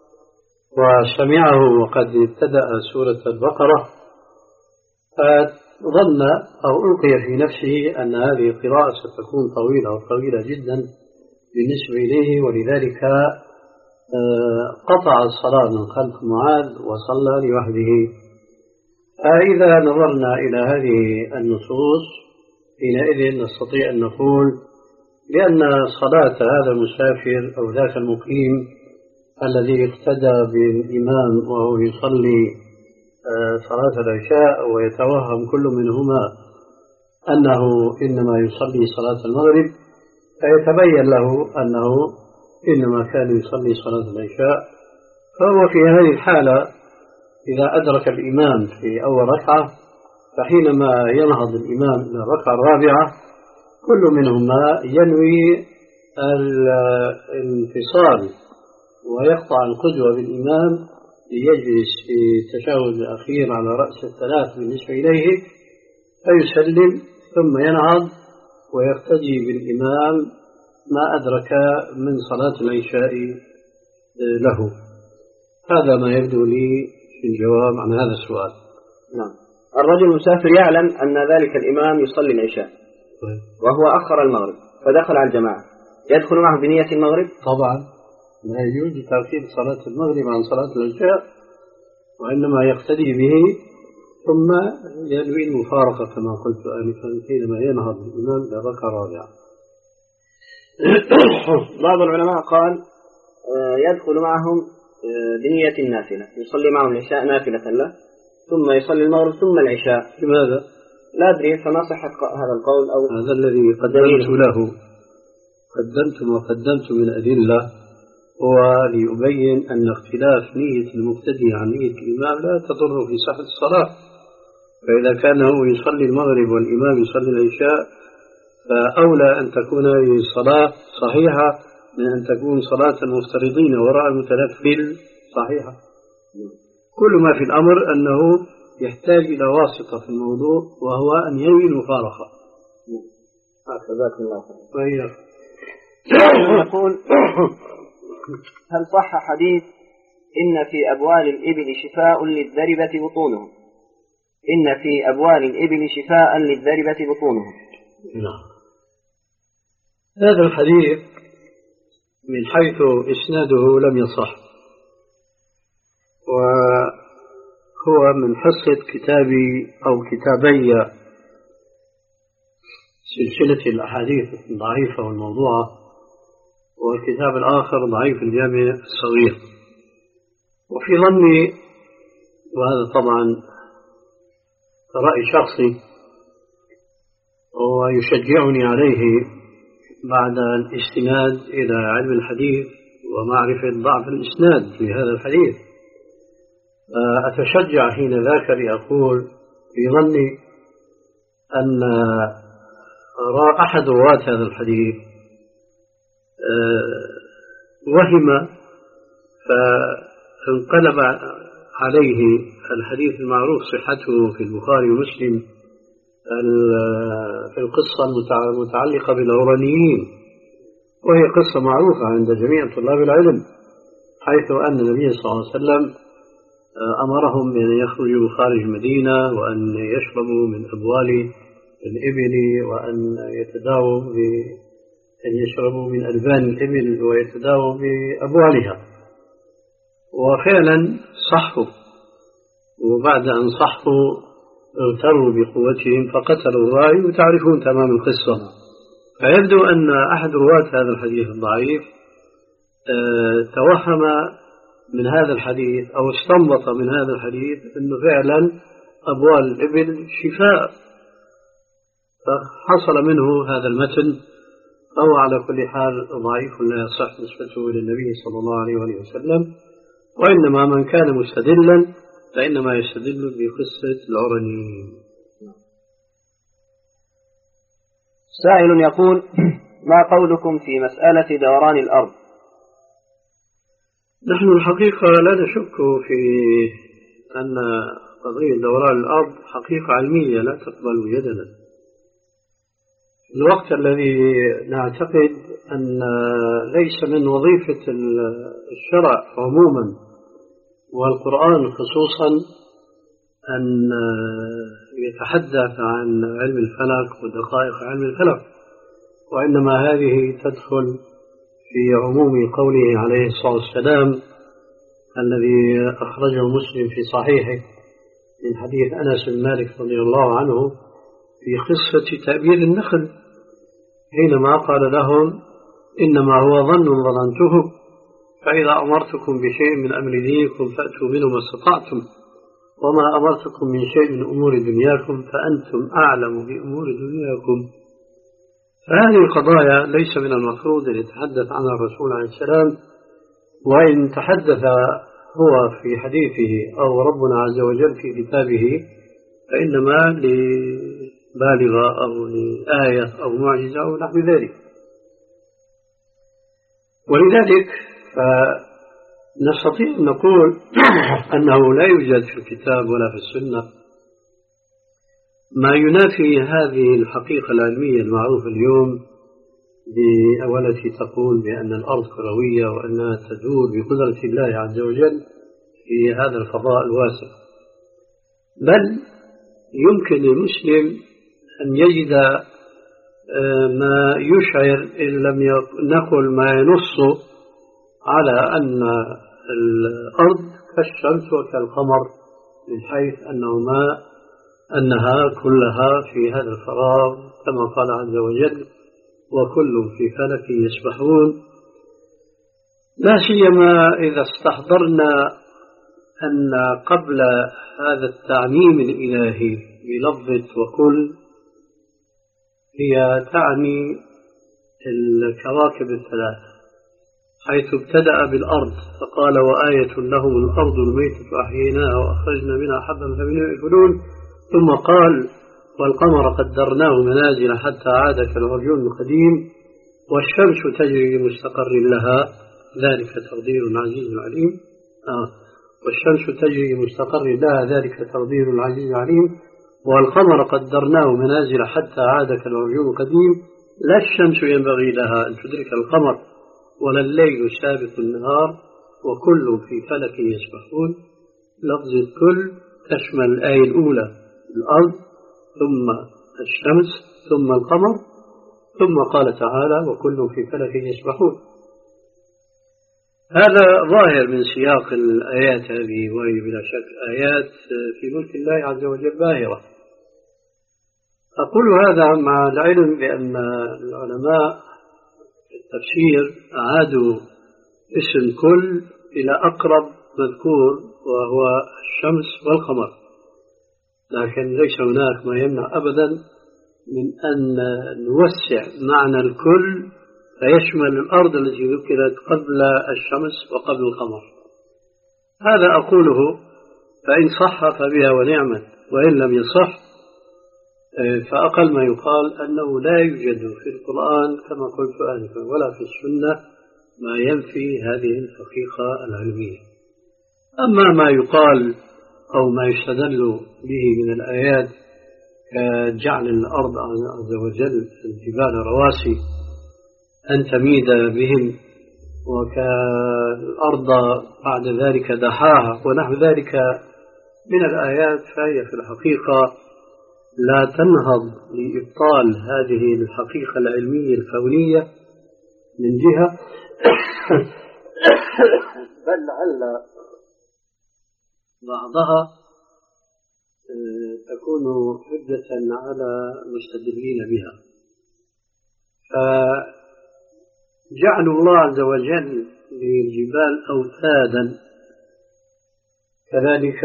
وسمعه وقد ابتدأ سورة البقرة، فظن أو ألقي في نفسه أن هذه القراءة ستكون طويلة وطويلة جدا بالنسبة إليه، ولذلك قطع الصلاة من خلف معاذ وصلى لوحده. فإذا نظرنا إلى هذه النصوص حينئذ نستطيع أن نقول بأن صلاة هذا المسافر أو ذاك المقيم الذي اقتدى بالإمام وهو يصلي صلاة العشاء ويتوهم كل منهما أنه إنما يصلي صلاة المغرب، فيتبين له أنه إنما كان يصلي صلاة العشاء، فهو في هذه الحالة إذا أدرك الإمام في أول ركعة، فحينما ينهض الإمام إلى الركعة الرابعة كل منهما ينوي الانفصال ويقطع القدوة بالإمام ليجلس في التشهد الأخير على رأس الثلاث بالنسبة إليه، فيسلم ثم ينهض ويقتدي بالإمام ما أدرك من صلاة العشاء له. هذا ما يبدو لي في الجواب عن هذا السؤال. نعم. الرجل المسافر يعلم أن ذلك الإمام يصلي العشاء وهو أخر المغرب فدخل على الجماعة، يدخل معه بنية المغرب؟ طبعا لا يجوز تأخير صلاة المغرب عن صلاة العشاء، وإنما يقتدي به ثم ينوي المفارقة كما قلت آنفا حينما ينهض الإمام بركعة رابعة. بعض العلماء قال يدخل معهم بنية النافلة، يصلي معهم العشاء نافلة له ثم يصلي المغرب ثم العشاء. لماذا؟ لا أدري، فما صحة هذا القول أو هذا الذي قدمت له قدمت وقدمت من أدلة هو ليبين أن اختلاف نية المقتدي عن نية الإمام لا تضر في صحة الصلاة. فإذا كان هو يصلي المغرب والإمام يصلي العشاء فأولى أن تكون هذه الصلاة صحيحة من أن تكون صلاة المفترضين وراء المتنفل صحيحة. كل ما في الأمر أنه يحتاج إلى واسطة في الموضوع وهو أن ينوي المفارقة. جزاك الله خير. وهي يقول هل صح حديث إن في أبوال الإبل شفاء للذربة بطونهم؟ إن في أبوال الإبل شفاء للذربة بطونهم. نعم. هذا الحديث من حيث إسناده لم يصح، وهو من حصة كتابي أو كتابي سلسلة الأحاديث الضعيفة والموضوعة، والكتاب الآخر ضعيف الجامع الصغير. وفي ظني، وهذا طبعا رأي شخصي ويشجعني عليه بعد الاستناد إلى علم الحديث ومعرفة ضعف الإسناد في هذا الحديث، أتشجع حين ذاك لأقول في ظني أن أحد رواة هذا الحديث وهم فانقلب عليه الحديث المعروف صحته في البخاري ومسلم في القصة المتعلقة بالعرانيين، وهي قصة معروفة عند جميع طلاب العلم، حيث أن النبي صلى الله عليه وسلم أمرهم بأن يخرجوا خارج المدينة وأن يشربوا من أبوال الإبل وأن يتداووا بأن يشربوا من ألبان الإبل ويتداووا بأبوالها. وفعلا صحوا، وبعد أن صحوا اغتروا بقوتهم فقتلوا الراعي، وتعرفون تمام القصة. فيبدو أن أحد رواة هذا الحديث الضعيف توهم من هذا الحديث أو استنبط من هذا الحديث أنه فعلا أبوال الإبل شفاء، فحصل منه هذا المتن، فهو على كل حال ضعيف لا يصح نسبته إلى النبي صلى الله عليه وسلم. وإنما من كان مستدلا فإنما يستدل بقصة العرنيين. سائل يقول ما قولكم في مسألة دوران الأرض؟ نحن الحقيقة لا نشك في أن قضية دوران الأرض حقيقة علمية لا تقبل جدلا. الوقت الذي نعتقد أن ليس من وظيفة الشرع عموما والقرآن خصوصا أن يتحدث عن علم الفلك ودقائق علم الفلك، وإنما هذه تدخل في عموم قوله عليه الصلاة والسلام الذي أخرجه مسلم في صحيحه من حديث أنس بن مالك رضي الله عنه في قصة تأبير النخل، حينما قال لهم إنما هو ظن ظننته، فإذا أمرتكم بشيء من أمر دينكم فأتوا منه ما استطعتم، وما أمرتكم من شيء من أمور دنياكم فأنتم أعلم بأمور دنياكم. فهذه القضايا ليس من المفروض أن يتحدث عنها الرسول عليه السلام، وإن تحدث هو في حديثه أو ربنا عز وجل في كتابه فإنما لبالغة أو لآية أو معجزة أو نحو ذلك. ولذلك فنستطيع أن نقول أنه لا يوجد في الكتاب ولا في السنة ما ينافي هذه الحقيقة العلمية المعروفة اليوم والتي تقول بأن الأرض كروية وأنها تدور بقدرة الله عز وجل في هذا الفضاء الواسع، بل يمكن للمسلم أن يجد ما يشعر إن لم نقل ما ينص على أن الأرض كالشمس وكالقمر، من حيث أنهما أنها كلها في هذا الفراغ كما قال عز وجل وكل في فلك يسبحون. لا سيما إذا استحضرنا أن قبل هذا التعميم الإلهي بلفظة وكل هي تعني الكواكب الثلاث، حيث ابتدأ بالأرض فقال وآية لهم الأرض الميتة أحييناها وأخرجنا منها حبا فمنه يأكلون، ثم قال والقمر قدرناه منازل حتى عاد كالعرجون القديم، والشمس تجري لمستقر لها ذلك تقدير العزيز العليم. آه. والشمس تجري لمستقر لها ذلك تقدير العزيز العليم، والقمر قدرناه منازل حتى عاد كالعرجون القديم. لا الشمس ينبغي لها أن تدرك القمر ولا الليل سابق النهار وكل في فلك يسبحون. لفظ كل تشمل الآية الأولى الأرض ثم الشمس ثم القمر، ثم قال تعالى وكل في فلك يسبحون. هذا ظاهر من سياق الآيات هذه، وهي بلا شك آيات في ملك الله عز وجل باهرة. أقول هذا مع العلم بأن العلماء في التفسير أعادوا اسم كل إلى أقرب مذكور وهو الشمس والقمر، لكن ليس هناك ما يمنع أبدا من أن نوسع معنى الكل فيشمل الأرض التي ذكرت قبل الشمس وقبل القمر. هذا أقوله، فإن صح فبها ونعمت، وإن لم يصح فأقل ما يقال أنه لا يوجد في القرآن كما قلت آنفا ولا في السنة ما ينفي هذه الحقيقة العلمية. أما ما يقال أو ما يستدل به من الآيات كجعل الأرض عز وجل الجبال رواسي أن تميد بهم، وكالأرض بعد ذلك دحاها ونحو ذلك من الآيات، فهي في الحقيقة لا تنهض لإبطال هذه الحقيقة العلمية الكونية من جهة، بل لعل بعضها تكون حجة على المستدلين بها. فجعل الله عز وجل للجبال أوتادا كذلك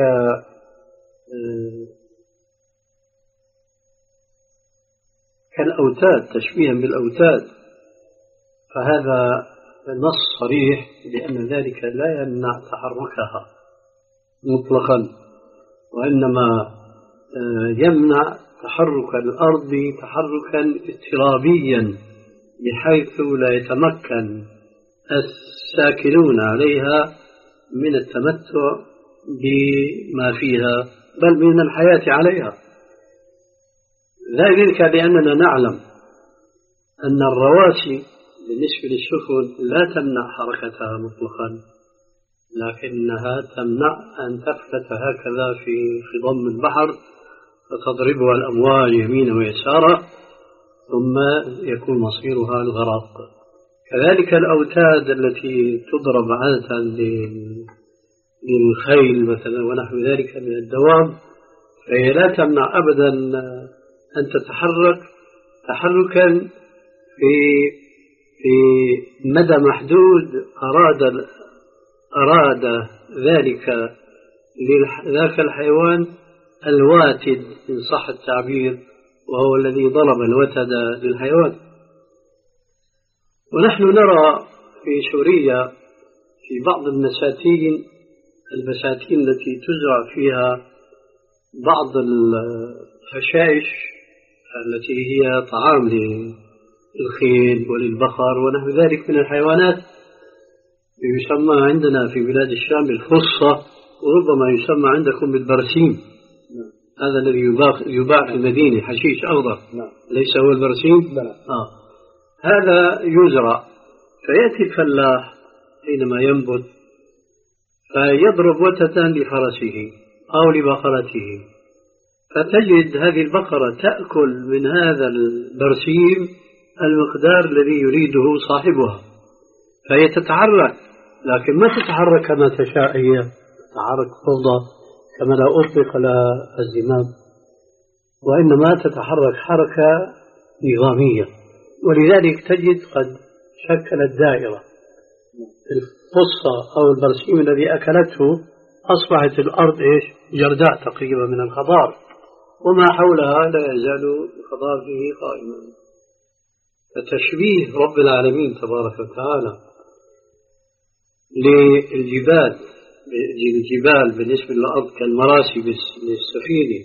كالأوتاد تشبيها بالأوتاد، فهذا نص صريح بأن ذلك لا يمنع تحركها مطلقا، وإنما يمنع تحرك الأرض تحركا اضطرابيا بحيث لا يتمكن الساكنون عليها من التمتع بما فيها بل من الحياة عليها. ذلك لأننا نعلم أن الرواسي بالنسبة للسفن لا تمنع حركتها مطلقا، لكنها تمنع أن تفلت هكذا في خضم البحر فتضربها الأمواج يمينا ويسارا ثم يكون مصيرها الغرق. كذلك الأوتاد التي تضرب عادة للخيل مثلا ونحو ذلك من الدواب، فهي لا تمنع أبدا أن تتحرك تحركا في في مدى محدود أراد أراد ذلك ذاك الحيوان الواتد إن صح التعبير، وهو الذي ضرب الوتد للحيوان. ونحن نرى في سوريا في بعض المساتين البساتين التي تزرع فيها بعض الحشائش التي هي طعام للخيل وللبقر ونحو ذلك من الحيوانات، يسمى عندنا في بلاد الشام بالفصة، وربما يسمى عندكم بالبرسيم. هذا الذي يباع في المدينة، حشيش أخضر ليس هو البرسيم. آه. هذا يزرع، فيأتي الفلاح حينما ينبت فيضرب وتدا لفرسه أو لبقرته، فتجد هذه البقرة تأكل من هذا البرسيم المقدار الذي يريده صاحبها، فهي تتحرك، لكن ما تتحرك كما تشاء، هي تتحرك فوضى كما لا أطلق لها الزمام، وإنما تتحرك حركة نظامية. ولذلك تجد قد شكلت دائرة، الفصة أو البرسيم الذي أكلته أصبحت الأرض إيش؟ جرداء تقريبا من الخضار، وما حولها لا يزال الخضار فيه قائما. فتشبيه رب العالمين تبارك وتعالى للجبال الجبال بالنسبة للأرض كالمراسي للسفينة،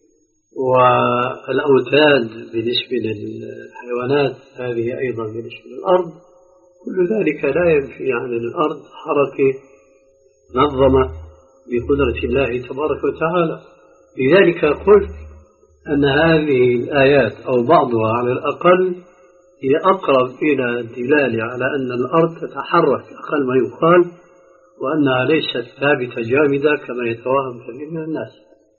والأوتاد بالنسبة للحيوانات هذه أيضا بالنسبة للأرض، كل ذلك لا ينفي عن الأرض حركة منظمة بقدرة الله تبارك وتعالى. لذلك قلت أن هذه الآيات أو بعضها على الأقل هي أقرب إلى الدلالة على أن الأرض تتحرك أقل ما يقال، وأنها ليست ثابتة جامدة كما يتوهم كثير من الناس.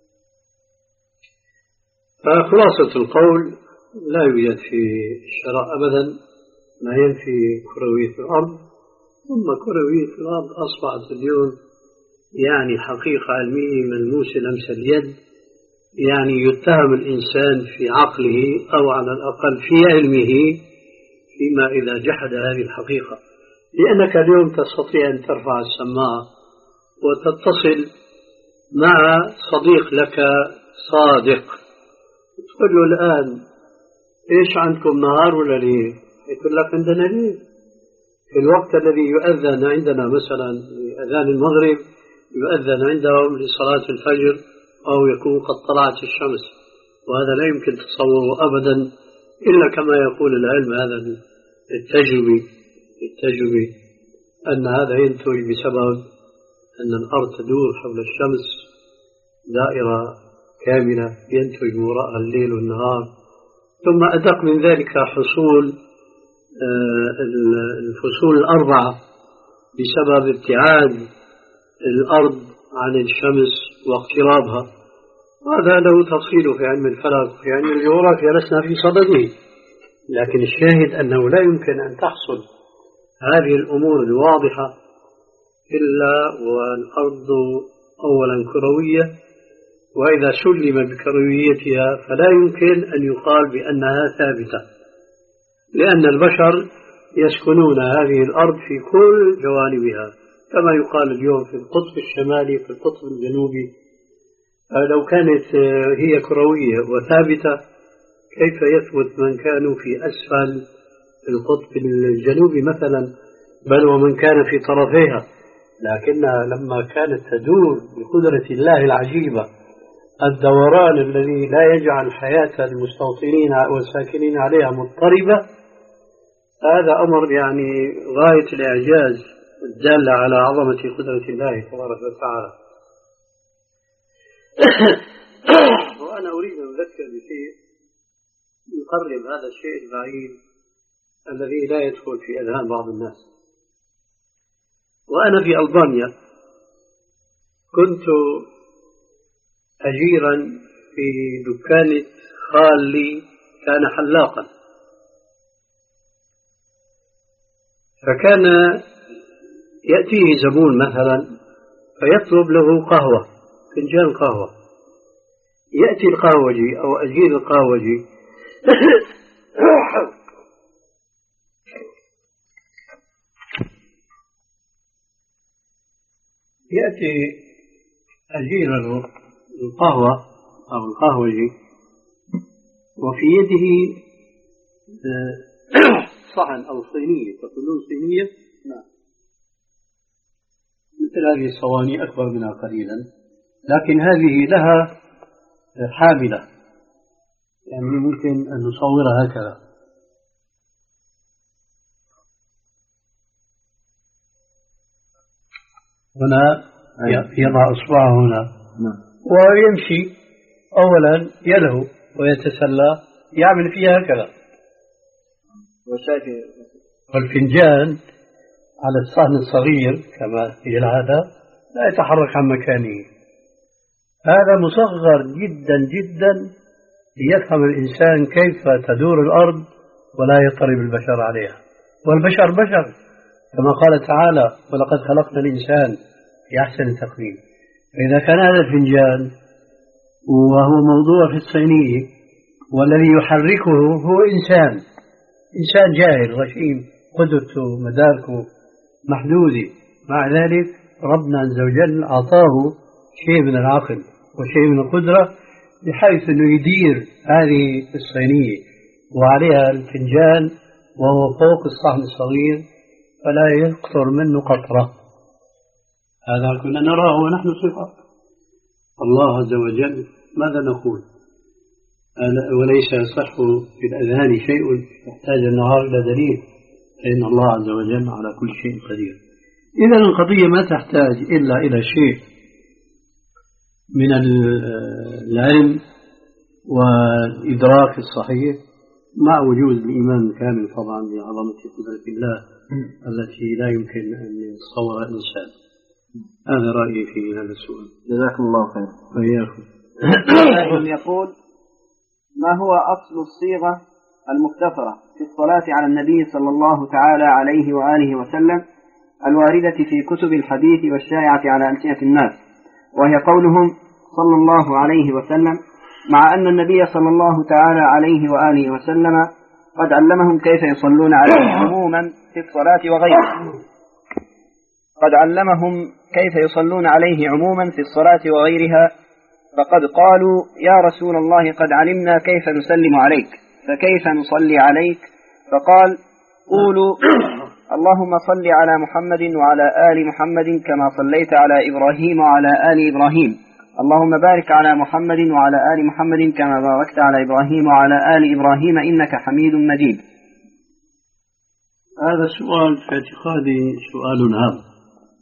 فخلاصة القول لا يوجد في الشرع أبدا ما ينفي كروية الأرض، ثم كروية الأرض أصبحت اليوم يعني حقيقة علمية ملموسة لمس اليد، يعني يتهم الإنسان في عقله أو على الأقل في علمه فيما إذا جحد هذه الحقيقة، لأنك اليوم تستطيع أن ترفع السماعة وتتصل مع صديق لك صادق، تقول له الآن إيش عندكم نهار ولا ليل؟ يقول لك عندنا ليل. في الوقت الذي يؤذن عندنا مثلا لأذان المغرب يؤذن عندهم لصلاة الفجر أو يكون قد طلعت الشمس، وهذا لا يمكن تصوره أبدا إلا كما يقول العلم هذا التجربي التجربي أن هذا ينتج بسبب أن الأرض تدور حول الشمس دائرة كاملة ينتج وراءها الليل والنهار. ثم أدق من ذلك حصول الفصول الأربعة بسبب ابتعاد الأرض عن الشمس واقترابها، وهذا له تفصيل في علم الفلك وفي علم الجغرافيا لسنا في صدده، لكن الشاهد أنه لا يمكن أن تحصل هذه الأمور الواضحة إلا والأرض أولا كروية، وإذا سلم بكرويتها فلا يمكن أن يقال بأنها ثابتة، لأن البشر يسكنون هذه الأرض في كل جوانبها، كما يقال اليوم في القطب الشمالي في القطب الجنوبي. لو كانت هي كروية وثابتة كيف يثبت من كانوا في أسفل القطب الجنوبي مثلا، بل ومن كان في طرفيها، لكنها لما كانت تدور بقدرة الله العجيبة الدوران الذي لا يجعل حياة المستوطنين والساكنين عليها مضطربة، هذا أمر يعني غاية الإعجاز الدال على عظمة قدرة الله تبارك وتعالى. وأنا أريد أن أذكر بشيء يقرب هذا الشيء البعيد الذي لا يدخل في أذهان بعض الناس. وأنا في ألبانيا كنت أجيرا في دكان خالي كان حلاقا، فكان يأتيه زبون مثلا فيطلب له قهوة، فنجان قهوة، يأتي القهوجي أو أجير القهوجي يأتي أجير القهوة أو القهوجي وفي يده صحن أو صينية، تقولون صينية؟ نعم، مثل هذه الصواني أكبر منها قليلا، لكن هذه لها حاملة، يعني ممكن أن نصورها هكذا. هنا يضع إصبعه هنا ويمشي أولا يلهو ويتسلى، يعمل فيها هكذا، والفنجان على الصحن الصغير كما هي العادة لا يتحرك عن مكانه. هذا مصغر جدا جدا ليفهم الإنسان كيف تدور الأرض ولا يضطرب البشر عليها. والبشر بشر كما قال تعالى: ولقد خلقنا الإنسان في أحسن تقويم. فإذا كان هذا الفنجان وهو موضوع في الصينية والذي يحركه هو إنسان إنسان جاهل غشيم، قدرته مداركه محدودة، مع ذلك ربنا عز وجل أعطاه شيء من العقل وشيء من القدرة بحيث أنه يدير هذه الصينية وعليها الفنجان وهو فوق الصحن الصغير فلا يقطر منه قطرة. هذا كنا نراه ونحن صغار. الله عز وجل ماذا نقول؟ وليس يصح في الأذهان شيء يحتاج النهار إلى دليل، فإن الله عز وجل على كل شيء قدير. إذا القضية ما تحتاج إلا إلى شيء من العلم والإدراك الصحيح مع وجود الإيمان الكامل طبعا بعظمة قدرة الله التي لا يمكن أن يتصورها الإنسان. هذا رأيي في هذا السؤال. جزاكم الله خير. وإياكم. يقول: ما هو أصل الصيغة المختصرة في الصلاة على النبي صلى الله تعالى عليه وآله وسلم الواردة في كتب الحديث والشائعة على ألسنة الناس، وهي قولهم صلى الله عليه وسلم، مع أن النبي صلى الله تعالى عليه وآله وسلم قد علمهم كيف يصلون عليه عموما في الصلاة وغيرها قد علمهم كيف يصلون عليه عموما في الصلاة وغيرها فقد قالوا: يا رسول الله قد علمنا كيف نسلم عليك، فكيف نصلي عليك؟ فقال: قولوا: اللهم صل على محمد وعلى آل محمد كما صليت على إبراهيم وعلى آل إبراهيم، اللهم بارك على محمد وعلى آل محمد كما باركت على إبراهيم وعلى آل إبراهيم إنك حميد مجيد. هذا السؤال في اعتقادي سؤال هام،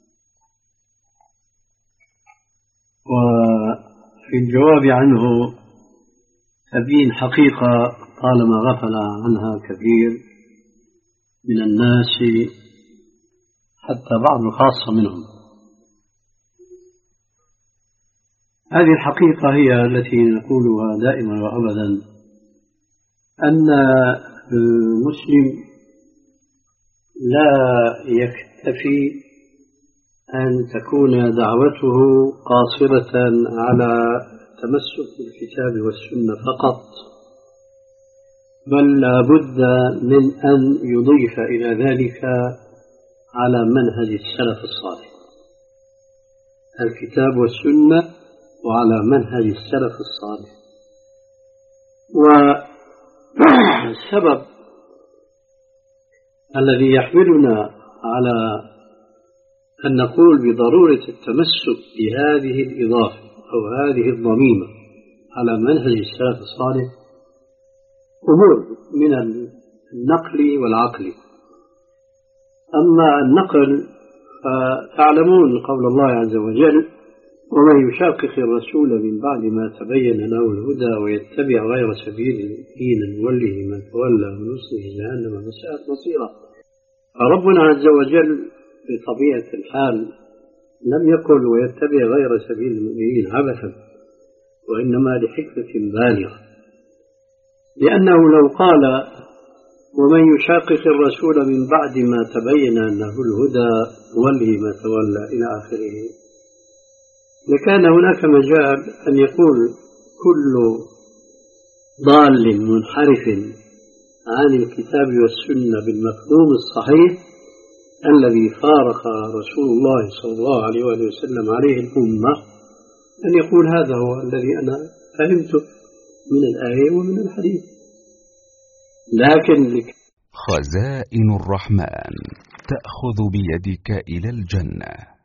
وفي الجواب عنه تبين حقيقة طالما غفل عنها كثير من الناس حتى بعض الخاصة منهم. هذه الحقيقة هي التي نقولها دائما وأبدا، أن المسلم لا يكتفي أن تكون دعوته قاصرة على التمسك بالكتاب والسنة فقط، بل لا بد من أن يضيف إلى ذلك على منهج السلف الصالح الكتاب والسنة وعلى منهج السلف الصالح. والسبب الذي يحملنا على أن نقول بضرورة التمسك بهذه الإضافة أو هذه الضميمة على منهج السلف الصالح أمور من النقل والعقل. أما النقل فتعلمون قول الله عز وجل: ومن يشاقق الرسول من بعد ما تبين له الهدى ويتبع غير سبيل المؤمنين نوله ما تولى ونصله جهنم وساءت مصيرا. فربنا عز وجل بطبيعة الحال لم يقل ويتبع غير سبيل المؤمنين عبثا، وإنما لحكمة بالغة، لأنه لو قال ومن يشاقق الرسول من بعد ما تبين له الهدى نوله ما تولى إلى آخره لكان هناك مجال أن يقول كل ضال منحرف عن الكتاب والسنة بالمفهوم الصحيح الذي فارق رسول الله صلى الله عليه وسلم عليه الأمة، أن يقول هذا هو الذي أنا فهمته من الآية ومن الحديث. لكن خزائن الرحمن تأخذ بيدك إلى الجنة.